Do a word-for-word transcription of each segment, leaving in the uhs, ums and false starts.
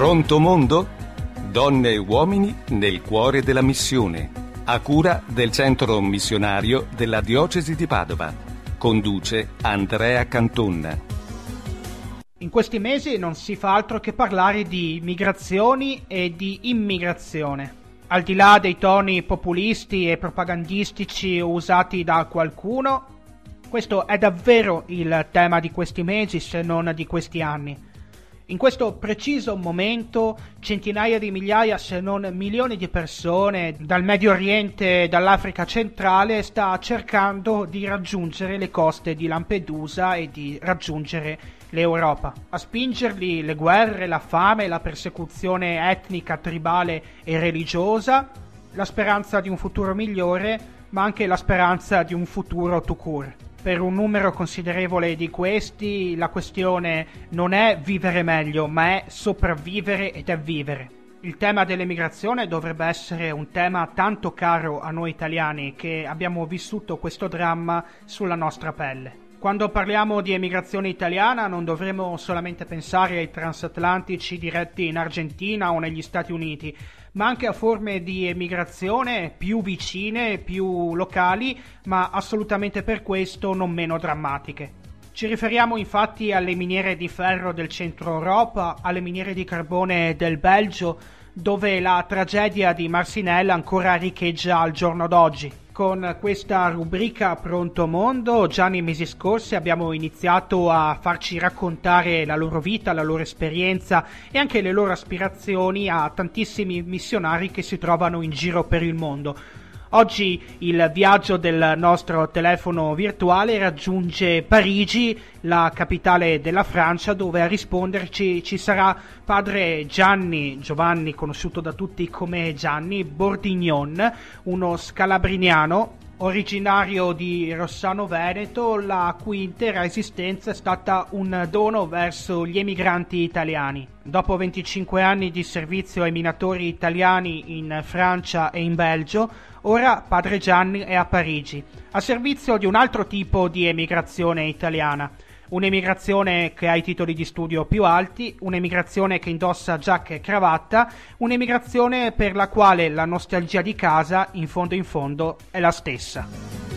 Pronto mondo? Donne e uomini nel cuore della missione, a cura del centro missionario della diocesi di Padova. Conduce Andrea Cantonna. In questi mesi non si fa altro che parlare di migrazioni e di immigrazione. Al di là dei toni populisti e propagandistici usati da qualcuno, questo è davvero il tema di questi mesi, se non di questi anni. In questo preciso momento, centinaia di migliaia, se non milioni di persone dal Medio Oriente e dall'Africa centrale sta cercando di raggiungere le coste di Lampedusa e di raggiungere l'Europa. A spingerli le guerre, la fame, la persecuzione etnica, tribale e religiosa, la speranza di un futuro migliore, ma anche la speranza di un futuro tout court. Per un numero considerevole di questi, la questione non è vivere meglio, ma è sopravvivere ed è vivere. Il tema dell'emigrazione dovrebbe essere un tema tanto caro a noi italiani che abbiamo vissuto questo dramma sulla nostra pelle. Quando parliamo di emigrazione italiana non dovremo solamente pensare ai transatlantici diretti in Argentina o negli Stati Uniti, ma anche a forme di emigrazione più vicine, più locali, ma assolutamente per questo non meno drammatiche. Ci riferiamo infatti alle miniere di ferro del centro Europa, alle miniere di carbone del Belgio, dove la tragedia di Marcinelle ancora riecheggia al giorno d'oggi. Con questa rubrica Pronto Mondo, già nei mesi scorsi abbiamo iniziato a farci raccontare la loro vita, la loro esperienza e anche le loro aspirazioni a tantissimi missionari che si trovano in giro per il mondo. Oggi il viaggio del nostro telefono virtuale raggiunge Parigi, la capitale della Francia, dove a risponderci ci sarà padre Gianni, Giovanni, conosciuto da tutti come Gianni Bordignon, uno scalabriniano originario di Rossano Veneto, la cui intera esistenza è stata un dono verso gli emigranti italiani. Dopo venticinque anni di servizio ai minatori italiani in Francia e in Belgio, ora padre Gianni è a Parigi, a servizio di un altro tipo di emigrazione italiana. Un'emigrazione che ha i titoli di studio più alti, un'emigrazione che indossa giacca e cravatta, un'emigrazione per la quale la nostalgia di casa, in fondo in fondo, è la stessa.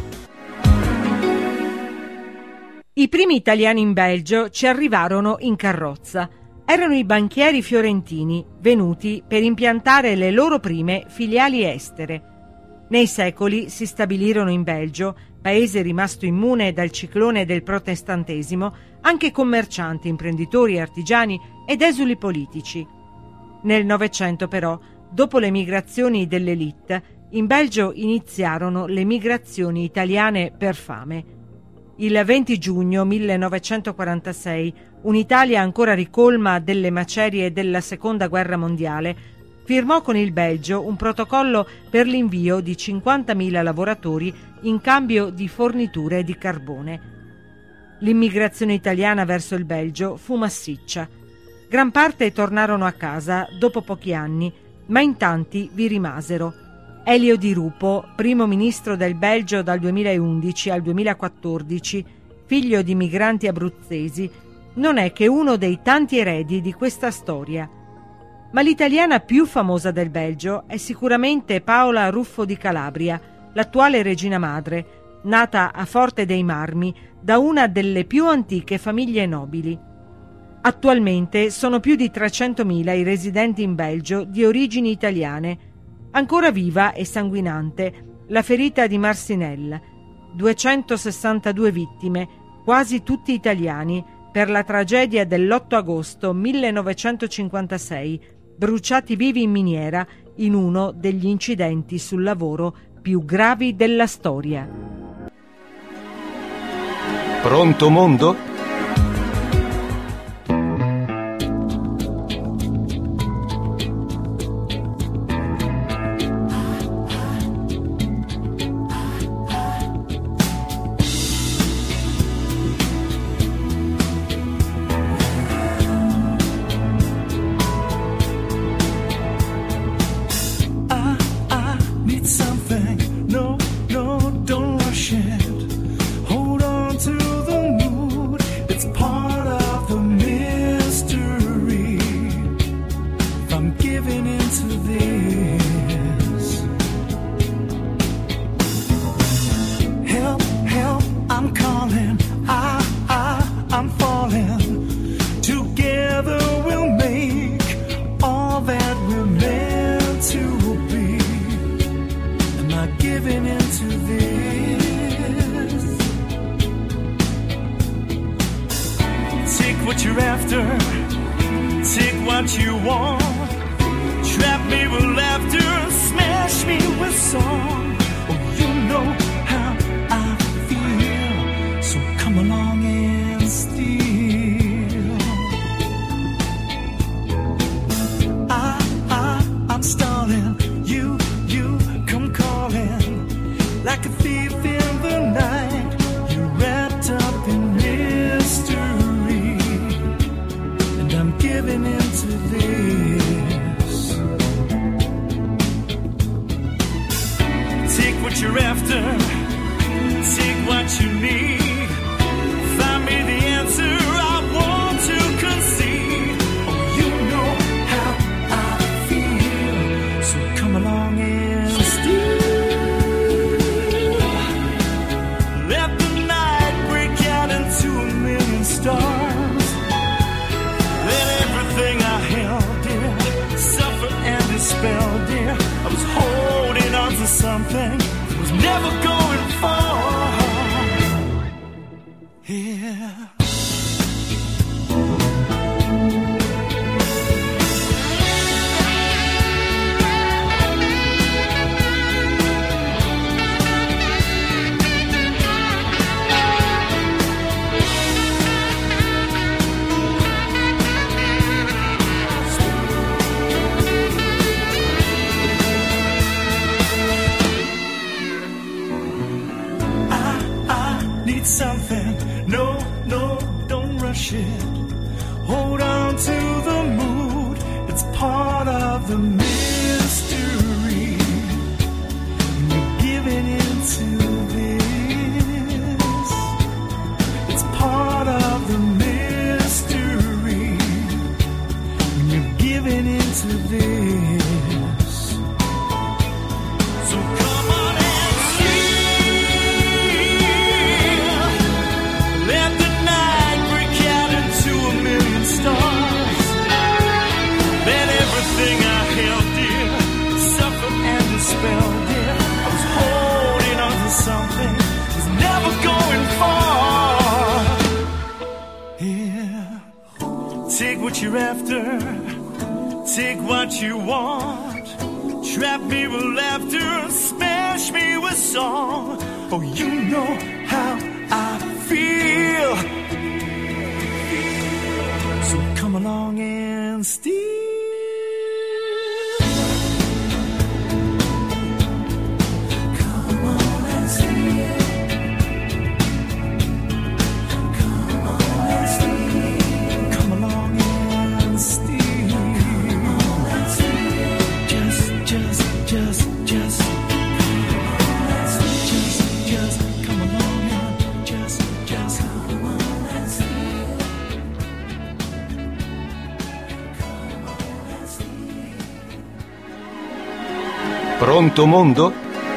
I primi italiani in Belgio ci arrivarono in carrozza. Erano i banchieri fiorentini, venuti per impiantare le loro prime filiali estere. Nei secoli si stabilirono in Belgio, paese rimasto immune dal ciclone del protestantesimo, anche commercianti, imprenditori, artigiani ed esuli politici. Nel Novecento però, dopo le migrazioni dell'élite, in Belgio iniziarono le migrazioni italiane per fame. Il venti giugno millenovecentoquarantasei, un'Italia ancora ricolma delle macerie della Seconda Guerra Mondiale, firmò con il Belgio un protocollo per l'invio di cinquantamila lavoratori in cambio di forniture di carbone. L'immigrazione italiana verso il Belgio fu massiccia. Gran parte tornarono a casa dopo pochi anni, ma in tanti vi rimasero. Elio Di Rupo, primo ministro del Belgio dal duemilaundici al duemilaquattordici, figlio di migranti abruzzesi, non è che uno dei tanti eredi di questa storia. Ma l'italiana più famosa del Belgio è sicuramente Paola Ruffo di Calabria, l'attuale regina madre, nata a Forte dei Marmi da una delle più antiche famiglie nobili. Attualmente sono più di trecentomila i residenti in Belgio di origini italiane. Ancora viva e sanguinante la ferita di Marcinelle, duecentosessantadue vittime, quasi tutti italiani, per la tragedia dell'otto agosto millenovecentocinquantasei, bruciati vivi in miniera in uno degli incidenti sul lavoro più gravi della storia. Pronto mondo? No, no, don't rush it. Hold on to the mood. after, take what you want. Trap me with laughter, smash me with song. Oh, you know how I feel, so come along and steal. I, I, I'm stalling, you, you come calling, like a thief in the night. You're wrapped up in mystery, and I'm giving in to this. Take what you're after, take what you need. Find me the answer I want to concede. Oh, you know how I feel, so come along and steal. Let the night break out into a million stars. Let everything I held dear suffer and dispel, dear. I was holding on to something that was never going far. Yeah. Something, no, no, don't rush it. Hold on to the mood, it's part of the mystery. When you're giving into this, it's part of the mystery. When you're giving into this, so come on and everything I held dear suffer and dispel, dear. I was holding on to something that was never going far. Yeah. Take what you're after, take what you want. Trap me with laughter, smash me with song. Oh, you know how I feel, so come along and steal. Pronto mondo?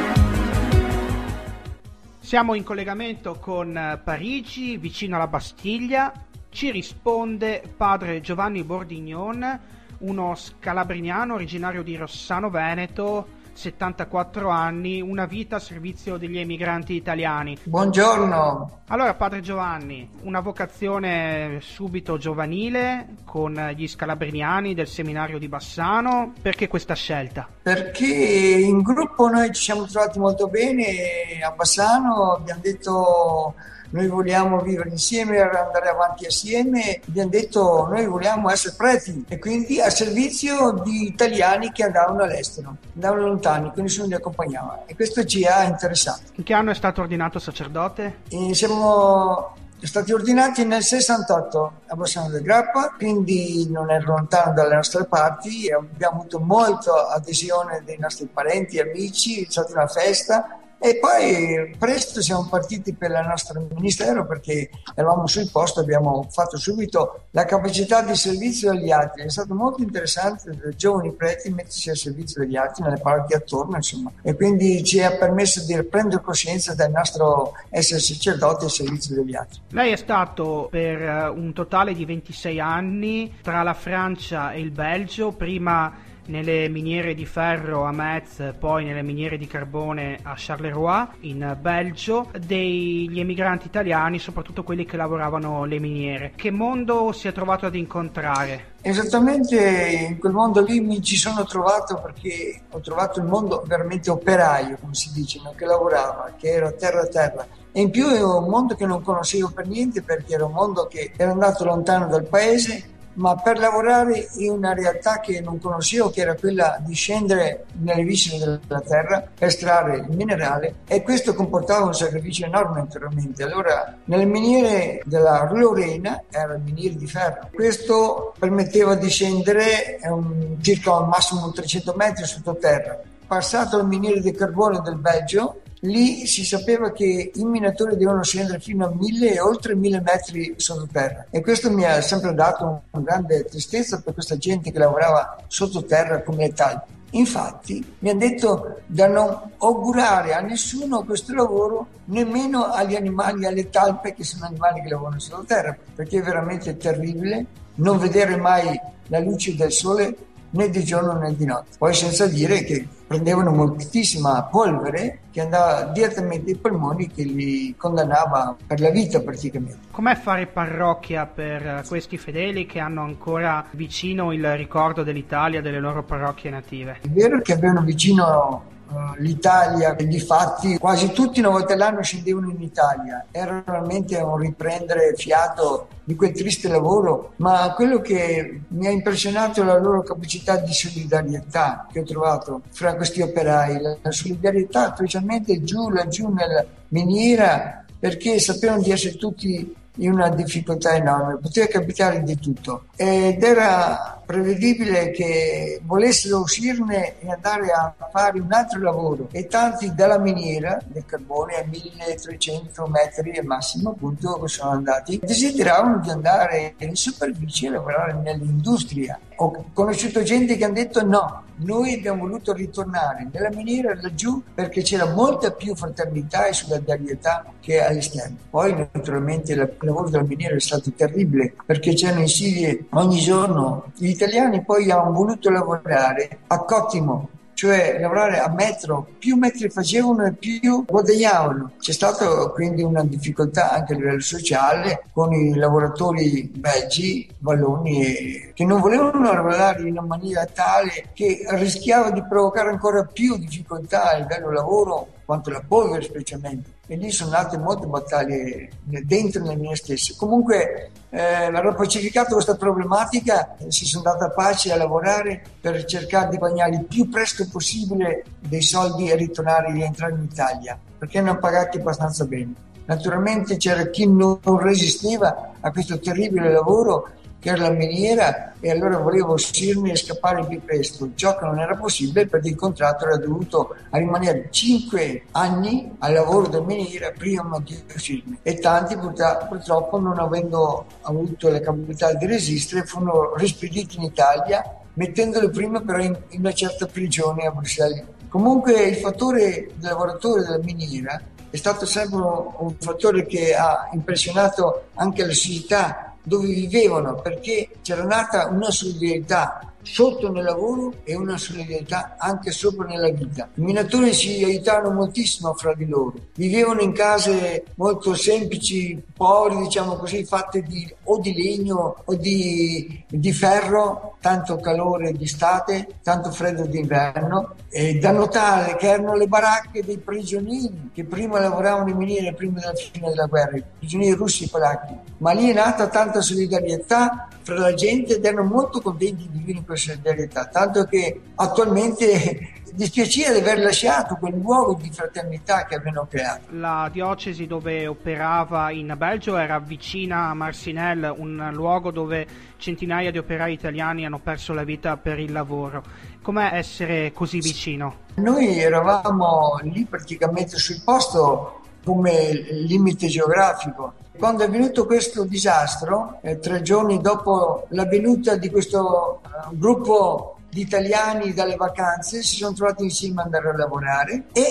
Siamo in collegamento con Parigi, vicino alla Bastiglia. Ci risponde padre Giovanni Bordignon, uno scalabriniano originario di Rossano Veneto, settantaquattro anni, una vita a servizio degli emigranti italiani. Buongiorno. Allora, padre Giovanni, una vocazione subito giovanile con gli scalabriniani del seminario di Bassano. Perché questa scelta? Perché in gruppo noi ci siamo trovati molto bene a Bassano, abbiamo detto noi vogliamo vivere insieme, andare avanti assieme, abbiamo detto noi vogliamo essere preti e quindi a servizio di italiani che andavano all'estero, andavano lontani, che nessuno li accompagnava, e questo ci ha interessato. In che anno è stato ordinato sacerdote? E siamo stati ordinati nel sessantotto a Bassano del Grappa, quindi non è lontano dalle nostre parti, abbiamo avuto molta adesione dei nostri parenti e amici, è stata una festa. E poi presto siamo partiti per il nostro ministero perché eravamo sul posto, abbiamo fatto subito la capacità di servizio degli altri. È stato molto interessante per giovani preti mettersi al servizio degli altri nelle parti attorno, insomma, e quindi ci ha permesso di prendere coscienza del nostro essere sacerdoti al servizio degli altri. Lei è stato per un totale di ventisei anni tra la Francia e il Belgio, prima nelle miniere di ferro a Metz, poi nelle miniere di carbone a Charleroi in Belgio, degli emigranti italiani, soprattutto quelli che lavoravano le miniere. Che mondo si è trovato ad incontrare? Esattamente in quel mondo lì mi ci sono trovato, perché ho trovato il mondo veramente operaio, come si dice, no? Che lavorava, che era terra a terra. E in più è un mondo che non conoscevo per niente, perché era un mondo che era andato lontano dal paese, ma per lavorare in una realtà che non conoscevo, che era quella di scendere nelle viscere della terra per estrarre il minerale, e questo comportava un sacrificio enorme naturalmente. Allora nelle miniere della Lorena erano miniere di ferro, questo permetteva di scendere un, circa al massimo trecento metri sottoterra. Passato le miniere di carbone del Belgio, lì si sapeva che i minatori devono scendere fino a mille e oltre mille metri sottoterra, e questo mi ha sempre dato una grande tristezza per questa gente che lavorava sottoterra come le talpe. Infatti mi hanno detto da non augurare a nessuno questo lavoro, nemmeno agli animali, alle talpe, che sono animali che lavorano sottoterra, perché è veramente terribile non vedere mai la luce del sole né di giorno né di notte. Poi senza dire che prendevano moltissima polvere che andava direttamente ai polmoni, che li condannava per la vita praticamente. Com'è fare parrocchia per questi fedeli che hanno ancora vicino il ricordo dell'Italia, delle loro parrocchie native? È vero che avevano vicino l'Italia, e difatti quasi tutti una volta all'anno scendevano in Italia. Era veramente un riprendere fiato di quel triste lavoro, ma quello che mi ha impressionato è la loro capacità di solidarietà che ho trovato fra questi operai, la solidarietà specialmente giù laggiù nella miniera, perché sapevano di essere tutti in una difficoltà enorme, poteva capitare di tutto ed era prevedibile che volessero uscirne e andare a fare un altro lavoro, e tanti dalla miniera del carbone a milletrecento metri al massimo appunto sono andati, desideravano di andare in superficie a lavorare nell'industria. Ho conosciuto gente che hanno detto no, noi abbiamo voluto ritornare nella miniera laggiù perché c'era molta più fraternità e solidarietà che all'esterno. Poi naturalmente il lavoro della miniera è stato terribile, perché c'erano insidie ogni giorno. Gli italiani poi hanno voluto lavorare a cottimo, cioè lavorare a metro, più metri facevano e più guadagnavano. C'è stata quindi una difficoltà anche a livello sociale con i lavoratori belgi, valloni, che non volevano lavorare in una maniera tale che rischiava di provocare ancora più difficoltà a livello lavoro, quanto la polvere specialmente. E lì sono nate molte battaglie dentro le mie stesse. Comunque eh, l'aver pacificato questa problematica, eh, si sono data pace a lavorare per cercare di guadagnare il più presto possibile dei soldi e ritornare a rientrare in Italia, perché hanno pagati abbastanza bene. Naturalmente c'era chi non resisteva a questo terribile lavoro che era la miniera, e allora volevo uscirne e scappare più presto. Ciò che non era possibile, perché il contratto era dovuto a rimanere cinque anni al lavoro della miniera prima di uscirne, e tanti purtroppo, non avendo avuto la capacità di resistere, furono rispediti in Italia, mettendoli prima però in, in una certa prigione a Bruxelles. Comunque il fattore del lavoratore della miniera è stato sempre un fattore che ha impressionato anche la società dove vivevano, perché c'era nata una solidarietà sotto nel lavoro e una solidarietà anche sopra nella vita. I minatori si aiutavano moltissimo fra di loro, vivevano in case molto semplici, povere, diciamo così, fatte di, o di legno o di, di ferro, tanto calore d'estate, tanto freddo d'inverno. E da notare che erano le baracche dei prigionieri che prima lavoravano in miniere prima della fine della guerra, i prigionieri russi e polacchi. Ma lì è nata tanta solidarietà fra la gente ed erano molto contenti di vivere in questa solidarietà, tanto che attualmente dispiaceva di aver lasciato quel luogo di fraternità che avevano creato. La diocesi dove operava in Belgio era vicina a Marcinelle, un luogo dove centinaia di operai italiani hanno perso la vita per il lavoro. Com'è essere così vicino? Noi eravamo lì praticamente sul posto come limite geografico. Quando è avvenuto questo disastro, eh, tre giorni dopo la venuta di questo uh, gruppo di italiani dalle vacanze, si sono trovati insieme ad andare a lavorare, e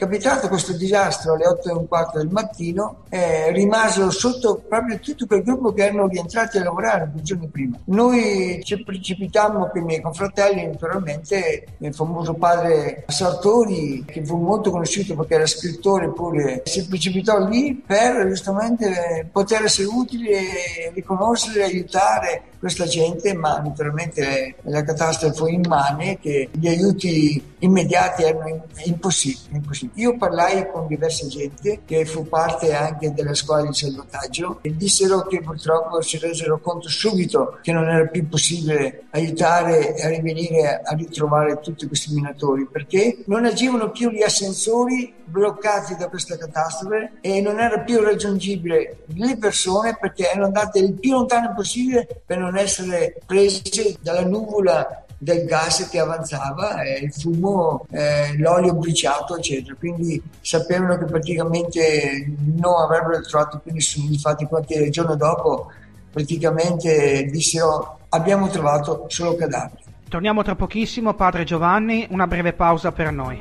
capitato questo disastro alle otto e un quarto del mattino, eh, rimasero sotto proprio tutto quel gruppo che erano rientrati a lavorare due giorni prima. Noi ci precipitammo con i miei confratelli, naturalmente il famoso padre Sartori, che fu molto conosciuto perché era scrittore pure, si precipitò lì per giustamente poter essere utili e riconoscere, aiutare questa gente, ma naturalmente la catastrofe fu immane, che gli aiuti immediati erano impossibili, impossibili. Io parlai con diversa gente che fu parte anche della squadra di salvataggio e dissero che purtroppo si resero conto subito che non era più possibile aiutare a rivenire a ritrovare tutti questi minatori, perché non agivano più gli ascensori bloccati da questa catastrofe e non era più raggiungibile le persone perché erano andate il più lontano possibile per non essere prese dalla nuvola del gas che avanzava, eh, il fumo, eh, l'olio bruciato, eccetera. Quindi sapevano che praticamente non avrebbero trovato più nessuno. Infatti qualche giorno dopo praticamente dissero: abbiamo trovato solo cadaveri. Torniamo tra pochissimo, padre Giovanni, una breve pausa per noi.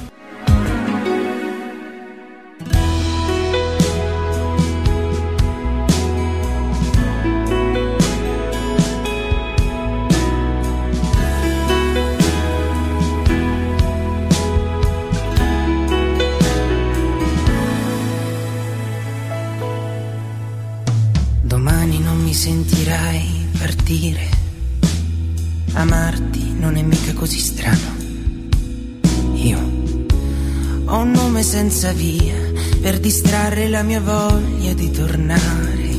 Sentirai partire, amarti non è mica così strano. Io ho un nome senza via per distrarre la mia voglia di tornare,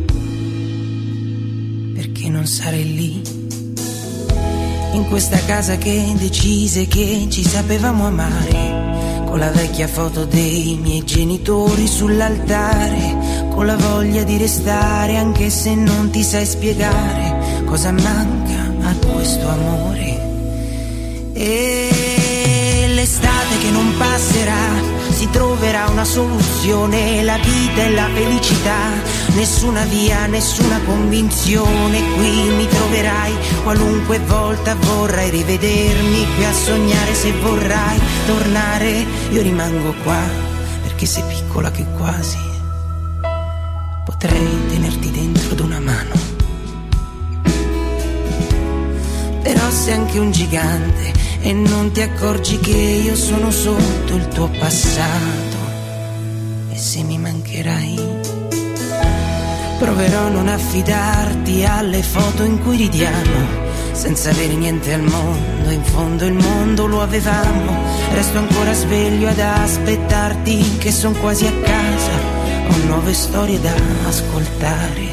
perché non sarei lì in questa casa che decise che ci sapevamo amare, con la vecchia foto dei miei genitori sull'altare, con la voglia di restare anche se non ti sai spiegare cosa manca a questo amore. E l'estate che non passerà, si troverà una soluzione, la vita e la felicità, nessuna via, nessuna convinzione, qui mi troverai qualunque volta vorrai rivedermi qui a sognare. Se vorrai tornare io rimango qua, perché sei piccola che quasi potrei tenerti dentro d'una mano. Però sei anche un gigante e non ti accorgi che io sono sotto il tuo passato. E se mi mancherai proverò a non affidarti alle foto in cui ridiamo, senza avere niente al mondo, in fondo il mondo lo avevamo. Resto ancora sveglio ad aspettarti, che son quasi a casa, ho nuove storie da ascoltare.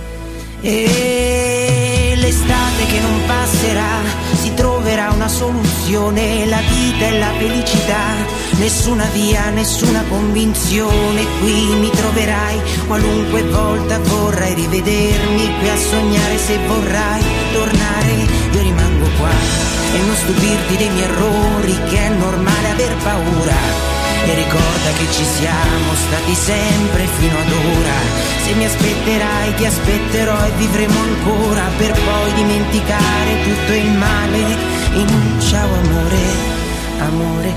E l'estate che non passerà, si troverà una soluzione, la vita e la felicità, nessuna via, nessuna convinzione, qui mi troverai qualunque volta vorrai rivedermi qui a sognare. Se vorrai tornare io rimango qua e non stupirti dei miei errori, che è normale aver paura. E ricorda che ci siamo stati sempre fino ad ora. Se mi aspetterai ti aspetterò e vivremo ancora, per poi dimenticare tutto il male in un ciao amore, amore.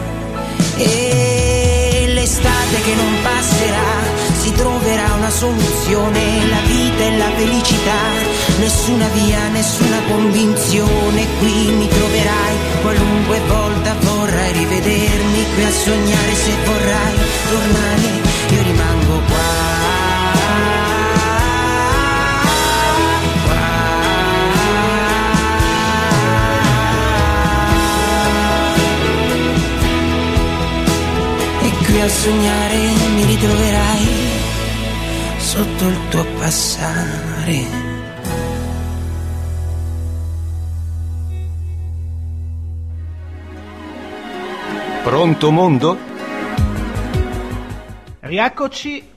E l'estate che non passerà, si troverà una soluzione, la vita e la felicità, nessuna via, nessuna convinzione, qui mi troverai qualunque volta vorrai rivedermi qui a sognare. Se vorrai tornare io rimango qua, qua. E qui a sognare mi ritroverai sotto il tuo passare. Pronto mondo? Rieccoci,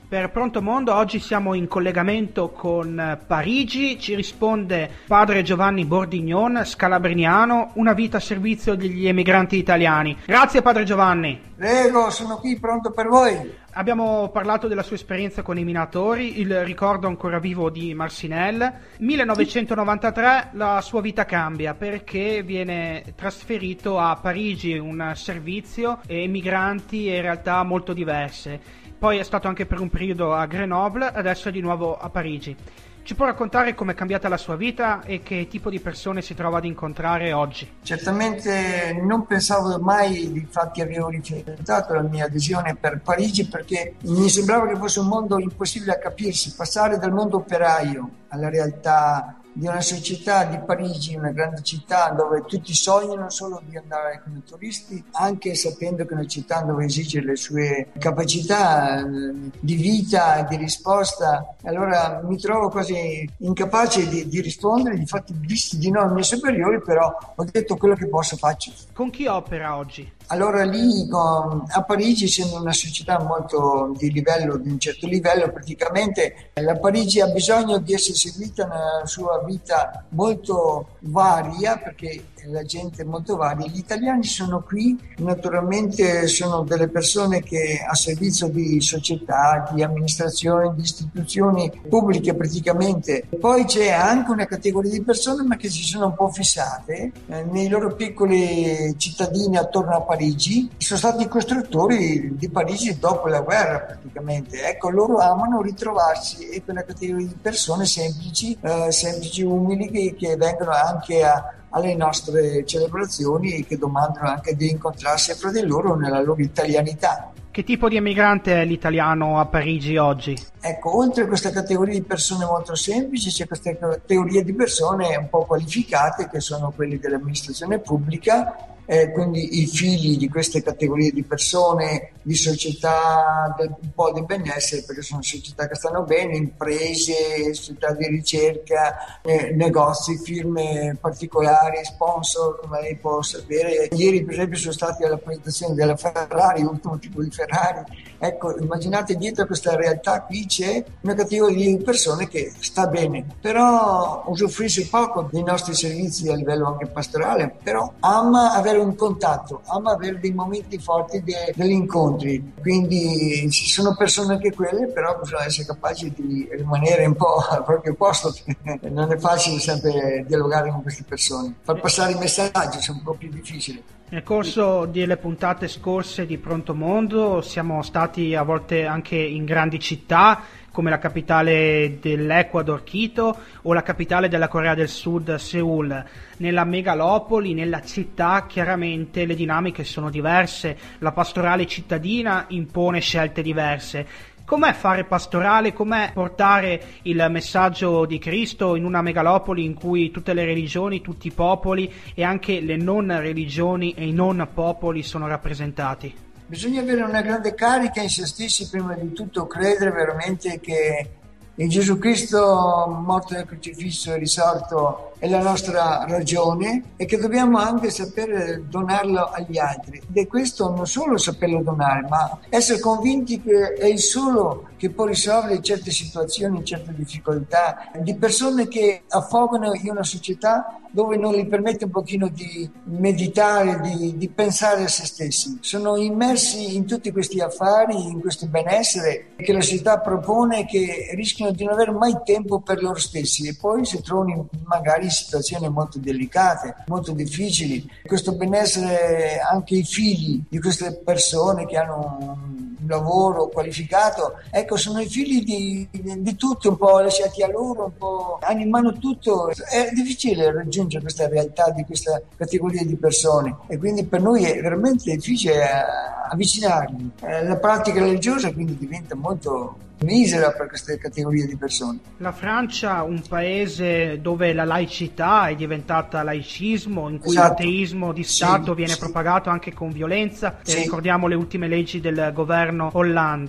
Per Pronto Mondo oggi siamo in collegamento con Parigi, ci risponde padre Giovanni Bordignon, scalabriniano, una vita a servizio degli emigranti italiani. Grazie padre Giovanni. Prego, sono qui pronto per voi. Abbiamo parlato della sua esperienza con i minatori, il ricordo ancora vivo di Marcinelle. millenovecentonovantatré la sua vita cambia perché viene trasferito a Parigi, un servizio e migranti e realtà molto diverse. Poi è stato anche per un periodo a Grenoble, adesso è di nuovo a Parigi. Ci può raccontare com'è cambiata la sua vita e che tipo di persone si trova ad incontrare oggi? Certamente non pensavo mai, infatti avevo rifiutato la mia adesione per Parigi perché mi sembrava che fosse un mondo impossibile a capirsi, passare dal mondo operaio alla realtà di una società di Parigi, una grande città dove tutti sognano solo di andare come turisti, anche sapendo che è una città dove esige le sue capacità di vita e di risposta. Allora mi trovo quasi incapace di, di rispondere, infatti dissi di no ai miei superiori, però ho detto quello che posso faccio. Con chi opera oggi? Allora lì con, a Parigi, essendo una società molto di livello, di un certo livello, praticamente la Parigi ha bisogno di essere seguita nella sua vita molto varia, perché la gente è molto varia. Gli italiani sono qui, naturalmente sono delle persone che a servizio di società, di amministrazione, di istituzioni pubbliche praticamente. Poi c'è anche una categoria di persone ma che si sono un po' fissate eh, nei loro piccoli cittadini attorno a Parigi. Sono stati i costruttori di Parigi dopo la guerra praticamente. Ecco, loro amano ritrovarsi e quella categoria di persone semplici, eh, semplici, umili che, che vengono anche a alle nostre celebrazioni e che domandano anche di incontrarsi fra di loro nella loro italianità. Che tipo di emigrante è l'italiano a Parigi oggi? Ecco, oltre a questa categoria di persone molto semplici, c'è questa categoria di persone un po' qualificate che sono quelli dell'amministrazione pubblica, eh, quindi i figli di queste categorie di persone, di società del, un po' di benessere, perché sono società che stanno bene, imprese, società di ricerca, eh, negozi, firme particolari, sponsor, come lei può sapere. Ieri per esempio sono stati alla presentazione della Ferrari, l'ultimo tipo di Ferrari. Ecco, immaginate dietro a questa realtà qui c'è una categoria di persone che sta bene, però usufruisce poco dei nostri servizi a livello anche pastorale, però ama avere un contatto, ama avere dei momenti forti de, degli incontri, quindi ci sono persone anche quelle, però bisogna essere capaci di rimanere un po' al proprio posto, non è facile sempre dialogare con queste persone, far passare i messaggi è un po' più difficile. Nel corso delle puntate scorse di Pronto Mondo siamo stati a volte anche in grandi città come la capitale dell'Ecuador, Quito, o la capitale della Corea del Sud, Seul. Nella megalopoli, nella città, chiaramente le dinamiche sono diverse, la pastorale cittadina impone scelte diverse. Com'è fare pastorale? Com'è portare il messaggio di Cristo in una megalopoli in cui tutte le religioni, tutti i popoli e anche le non religioni e i non popoli sono rappresentati? Bisogna avere una grande carica in se stessi, prima di tutto credere veramente che in Gesù Cristo morto nel crocifisso e risorto è la nostra ragione e che dobbiamo anche sapere donarlo agli altri. Ed è questo, non solo saperlo donare, ma essere convinti che è il solo che può risolvere certe situazioni, certe difficoltà, di persone che affogano in una società dove non gli permette un pochino di meditare, di, di pensare a se stessi. Sono immersi in tutti questi affari, in questo benessere che la società propone, che rischiano di non avere mai tempo per loro stessi e poi si trovano magari in situazioni molto delicate, molto difficili. Questo benessere, anche i figli di queste persone che hanno un lavoro qualificato, ecco, sono i figli di, di, di tutti, un po' lasciati a loro, un po' hanno in mano tutto. È difficile raggiungere questa realtà di questa categoria di persone e quindi per noi è veramente difficile avvicinarli. La pratica religiosa quindi diventa molto misera per queste categorie di persone. La Francia, un paese dove la laicità è diventata laicismo, in cui esatto. l'ateismo di Stato sì, viene sì. propagato anche con violenza, sì. ricordiamo le ultime leggi del governo Hollande.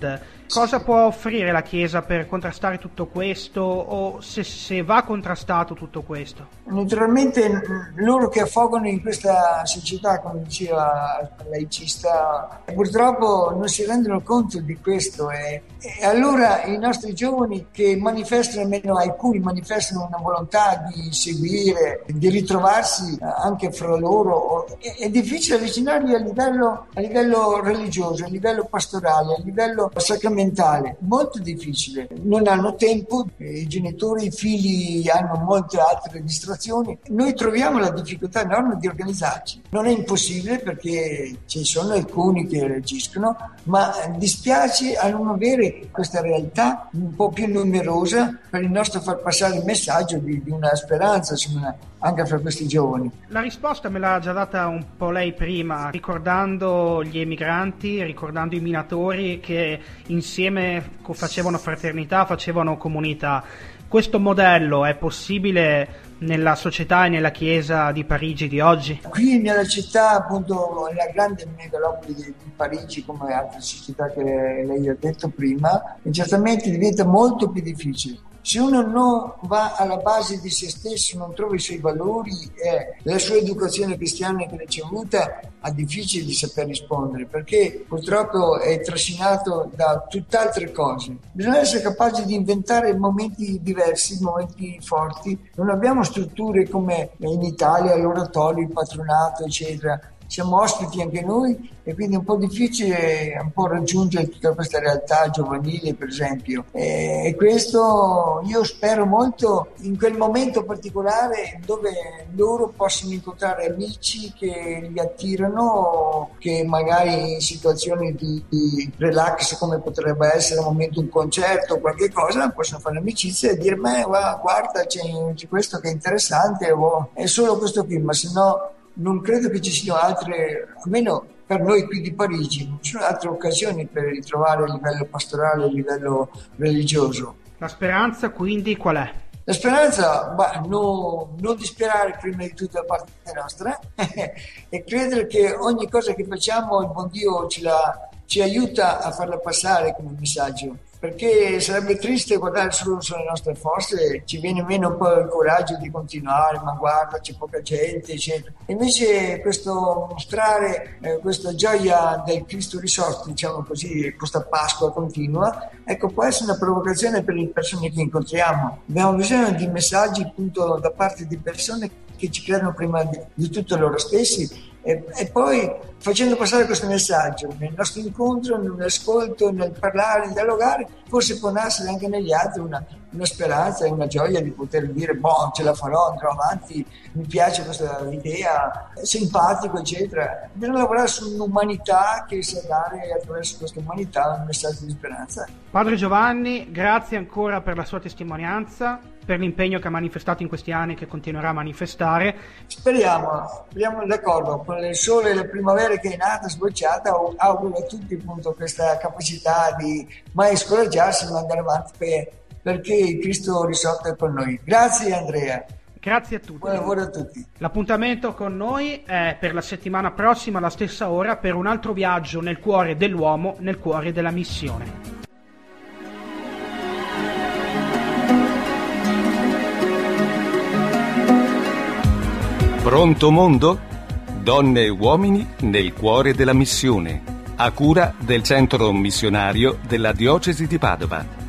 Cosa può offrire la Chiesa per contrastare tutto questo, o se, se va contrastato tutto questo? Naturalmente loro che affogano in questa società, come diceva laicista, purtroppo non si rendono conto di questo e, e allora i nostri giovani che manifestano, almeno alcuni manifestano una volontà di seguire, di ritrovarsi anche fra loro, è, è difficile avvicinarli a livello, a livello religioso, a livello pastorale, a livello sacramentale. Molto difficile, non hanno tempo, i genitori, i figli hanno molte altre distrazioni. Noi troviamo la difficoltà enorme di organizzarci. Non è impossibile perché ci sono alcuni che reagiscono, ma dispiace a non avere questa realtà un po' più numerosa per il nostro far passare il messaggio di, di una speranza, insomma, anche fra questi giovani. La risposta me l'ha già data un po' lei prima, ricordando gli emigranti, ricordando i minatori che insieme facevano fraternità, facevano comunità. Questo modello è possibile nella società e nella Chiesa di Parigi di oggi? Qui nella città, appunto, nella grande megalopoli di Parigi, come altre città che lei ha detto prima, certamente diventa molto più difficile. Se uno non va alla base di se stesso, non trova i suoi valori e la sua educazione cristiana che ha ricevuta, è difficile di saper rispondere, perché purtroppo è trascinato da tutt'altre cose. Bisogna essere capaci di inventare momenti diversi, momenti forti. Non abbiamo strutture come in Italia, l'oratorio, il patronato, eccetera. Siamo ospiti anche noi e quindi è un po' difficile un po' raggiungere tutta questa realtà giovanile, per esempio. E questo io spero molto in quel momento particolare dove loro possono incontrare amici che li attirano, che magari in situazioni di, di relax, come potrebbe essere al momento un concerto o qualche cosa, possono fare amicizia e dire: ma guarda, c'è, c'è questo che è interessante, oh, è solo questo qui, ma se no non credo che ci siano altre, almeno per noi qui di Parigi, non ci sono altre occasioni per ritrovare a livello pastorale, a livello religioso. La speranza quindi qual è? La speranza, bah, no, non disperare prima di tutto da parte nostra e credere che ogni cosa che facciamo il buon Dio ci, la, ci aiuta a farla passare come messaggio. Perché sarebbe triste guardare solo sulle nostre forze, ci viene meno un po' il coraggio di continuare, ma guarda c'è poca gente, eccetera. Invece questo mostrare eh, questa gioia del Cristo risorto, diciamo così, questa Pasqua continua, ecco, può essere una provocazione per le persone che incontriamo. Abbiamo bisogno di messaggi appunto da parte di persone che ci credono prima di, di tutto loro stessi. E, e poi facendo passare questo messaggio nel nostro incontro, nell'ascolto, nel parlare, nel dialogare, forse può nascere anche negli altri una, una speranza e una gioia di poter dire: boh, ce la farò, andrò avanti, mi piace questa idea, è simpatico, eccetera. Bisogna lavorare su un'umanità che sa dare attraverso questa umanità un messaggio di speranza. Padre Giovanni, grazie ancora per la sua testimonianza, per l'impegno che ha manifestato in questi anni e che continuerà a manifestare. Speriamo, speriamo d'accordo, con il sole e la primavera che è nata, sbocciata, auguro a tutti appunto questa capacità di mai scoraggiarsi ma andare avanti per, perché il Cristo risorto è con noi. Grazie Andrea. Grazie a tutti. Buon lavoro a tutti. L'appuntamento con noi è per la settimana prossima alla stessa ora per un altro viaggio nel cuore dell'uomo, nel cuore della missione. Pronto mondo? Donne e uomini nel cuore della missione, a cura del Centro Missionario della Diocesi di Padova.